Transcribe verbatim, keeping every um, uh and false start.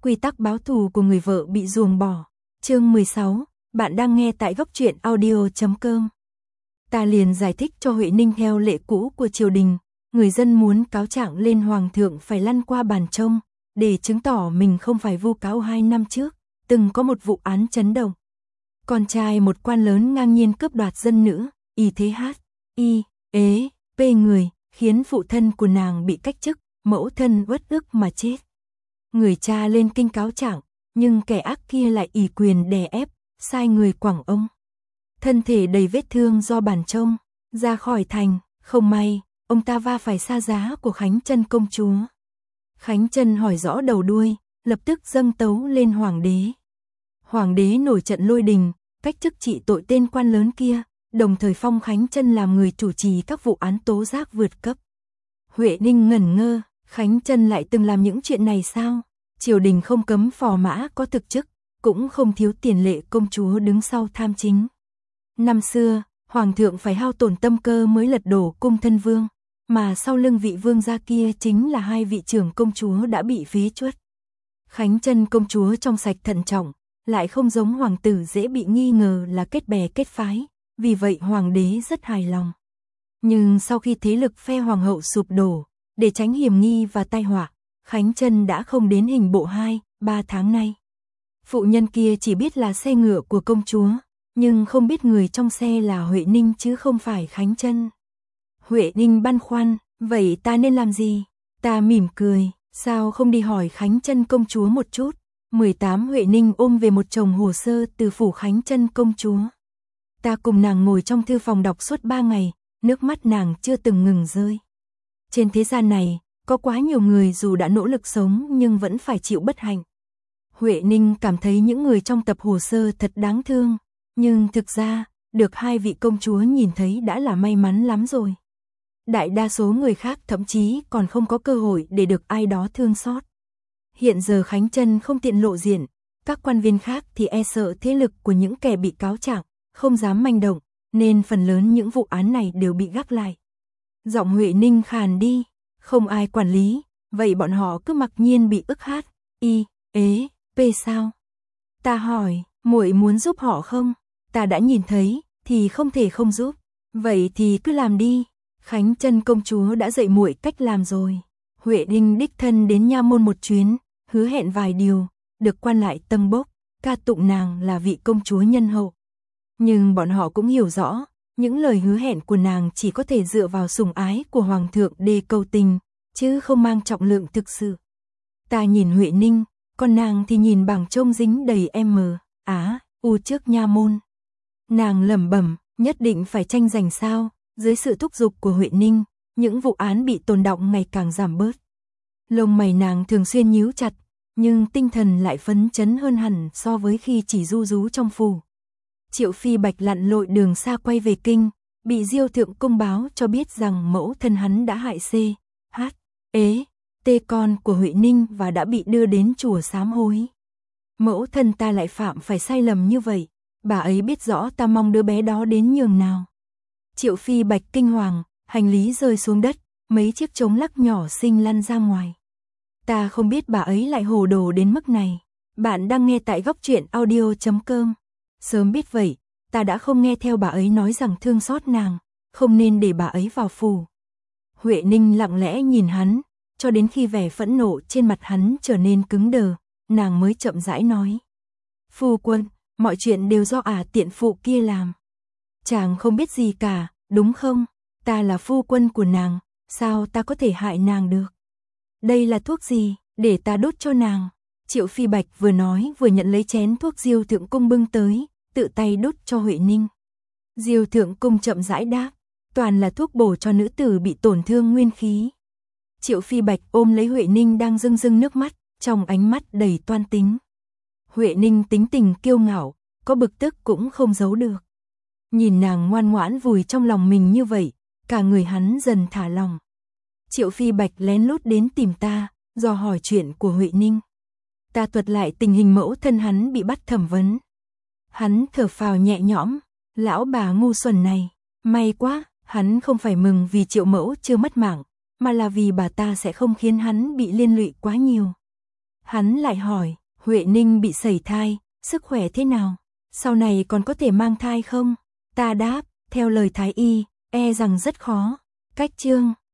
Quy tắc báo thù của người vợ bị ruồng bỏ. Chương mười sáu, bạn đang nghe tại góc truyện audio chấm com. Ta liền giải thích cho Huệ Ninh theo lệ cũ của triều đình, người dân muốn cáo trạng lên hoàng thượng phải lăn qua bàn trông, để chứng tỏ mình không phải vu cáo hai năm trước, từng có một vụ án chấn động. Con trai một quan lớn ngang nhiên cướp đoạt dân nữ, y thế hát, y, ế, pê người, khiến phụ thân của nàng bị cách chức, mẫu thân uất ức mà chết. Người cha lên kinh cáo trạng, nhưng kẻ ác kia lại ỷ quyền đè ép, sai người quẳng ông. Thân thể đầy vết thương do bàn trông, ra khỏi thành, không may, ông ta va phải sa giá của Khánh Chân công chúa. Khánh Chân hỏi rõ đầu đuôi, lập tức dâng tấu lên hoàng đế. Hoàng đế nổi trận lôi đình, cách chức trị tội tên quan lớn kia, đồng thời phong Khánh Chân làm người chủ trì các vụ án tố giác vượt cấp. Huệ Ninh ngẩn ngơ, Khánh Chân lại từng làm những chuyện này sao? Triều đình không cấm phò mã có thực chức, cũng không thiếu tiền lệ công chúa đứng sau tham chính. Năm xưa, hoàng thượng phải hao tổn tâm cơ mới lật đổ cung thân vương, mà sau lưng vị vương gia kia chính là hai vị trưởng công chúa đã bị phế truất. Khánh Chân công chúa trong sạch thận trọng, lại không giống hoàng tử dễ bị nghi ngờ là kết bè kết phái, vì vậy hoàng đế rất hài lòng. Nhưng sau khi thế lực phe hoàng hậu sụp đổ, để tránh hiểm nghi và tai họa, Khánh Chân đã không đến hình bộ hai, ba tháng nay. Phụ nhân kia chỉ biết là xe ngựa của công chúa, nhưng không biết người trong xe là Huệ Ninh chứ không phải Khánh Chân. Huệ Ninh băn khoăn, vậy ta nên làm gì? Ta mỉm cười, sao không đi hỏi Khánh Chân công chúa một chút? mười tám Huệ Ninh ôm về một chồng hồ sơ từ phủ Khánh Chân công chúa. Ta cùng nàng ngồi trong thư phòng đọc suốt ba ngày, nước mắt nàng chưa từng ngừng rơi. Trên thế gian này, có quá nhiều người dù đã nỗ lực sống nhưng vẫn phải chịu bất hạnh. Huệ Ninh cảm thấy những người trong tập hồ sơ thật đáng thương, nhưng thực ra, được hai vị công chúa nhìn thấy đã là may mắn lắm rồi. Đại đa số người khác thậm chí còn không có cơ hội để được ai đó thương xót. Hiện giờ Khánh Chân không tiện lộ diện, các quan viên khác thì e sợ thế lực của những kẻ bị cáo trạng, không dám manh động, nên phần lớn những vụ án này đều bị gác lại. Giọng Huệ Ninh khàn đi, không ai quản lý, vậy bọn họ cứ mặc nhiên bị ức hát, y, ế, pê sao? Ta hỏi, muội muốn giúp họ không? Ta đã nhìn thấy, thì không thể không giúp. Vậy thì cứ làm đi. Khánh Chân công chúa đã dạy muội cách làm rồi. Huệ Ninh đích thân đến nha môn một chuyến, hứa hẹn vài điều, được quan lại tâng bốc, ca tụng nàng là vị công chúa nhân hậu. Nhưng bọn họ cũng hiểu rõ, những lời hứa hẹn của nàng chỉ có thể dựa vào sủng ái của hoàng thượng để cầu tình, chứ không mang trọng lượng thực sự. Ta nhìn Huệ Ninh, còn nàng thì nhìn bảng trông dính đầy M, Á, U trước nha môn. Nàng lẩm bẩm, nhất định phải tranh giành sao? Dưới sự thúc giục của Huệ Ninh, những vụ án bị tồn đọng ngày càng giảm bớt. Lông mày nàng thường xuyên nhíu chặt, nhưng tinh thần lại phấn chấn hơn hẳn so với khi chỉ ru rú trong phủ. Triệu Phi Bạch lặn lội đường xa quay về kinh, bị Diêu thượng cung báo cho biết rằng mẫu thân hắn đã hại C, H, ế, tê con của Huệ Ninh và đã bị đưa đến chùa sám hối. Mẫu thân ta lại phạm phải sai lầm như vậy, bà ấy biết rõ ta mong đứa bé đó đến nhường nào. Triệu Phi Bạch kinh hoàng, hành lý rơi xuống đất, mấy chiếc trống lắc nhỏ xinh lăn ra ngoài. Ta không biết bà ấy lại hồ đồ đến mức này. Bạn đang nghe tại góc truyện audio chấm com. Sớm biết vậy, ta đã không nghe theo bà ấy nói rằng thương xót nàng, không nên để bà ấy vào phủ. Huệ Ninh lặng lẽ nhìn hắn, cho đến khi vẻ phẫn nộ trên mặt hắn trở nên cứng đờ, nàng mới chậm rãi nói. Phu quân, mọi chuyện đều do ả tiện phụ kia làm. Chàng không biết gì cả, đúng không? Ta là phu quân của nàng, sao ta có thể hại nàng được? Đây là thuốc gì, để ta đốt cho nàng? Triệu Phi Bạch vừa nói vừa nhận lấy chén thuốc Diêu thượng cung bưng tới, tự tay đốt cho Huệ Ninh. Diêu thượng cung chậm rãi đáp, toàn là thuốc bổ cho nữ tử bị tổn thương nguyên khí. Triệu Phi Bạch ôm lấy Huệ Ninh đang rưng rưng nước mắt, trong ánh mắt đầy toan tính. Huệ Ninh tính tình kiêu ngạo, có bực tức cũng không giấu được. Nhìn nàng ngoan ngoãn vùi trong lòng mình như vậy, cả người hắn dần thả lòng. Triệu Phi Bạch lén lút đến tìm ta, dò hỏi chuyện của Huệ Ninh. Ta thuật lại tình hình mẫu thân hắn bị bắt thẩm vấn. Hắn thở phào nhẹ nhõm, lão bà ngu xuẩn này, may quá, hắn không phải mừng vì Triệu mẫu chưa mất mạng, mà là vì bà ta sẽ không khiến hắn bị liên lụy quá nhiều. Hắn lại hỏi, Huệ Ninh bị sẩy thai, sức khỏe thế nào? Sau này còn có thể mang thai không? Ta đáp, theo lời thái y, e rằng rất khó. Cách chương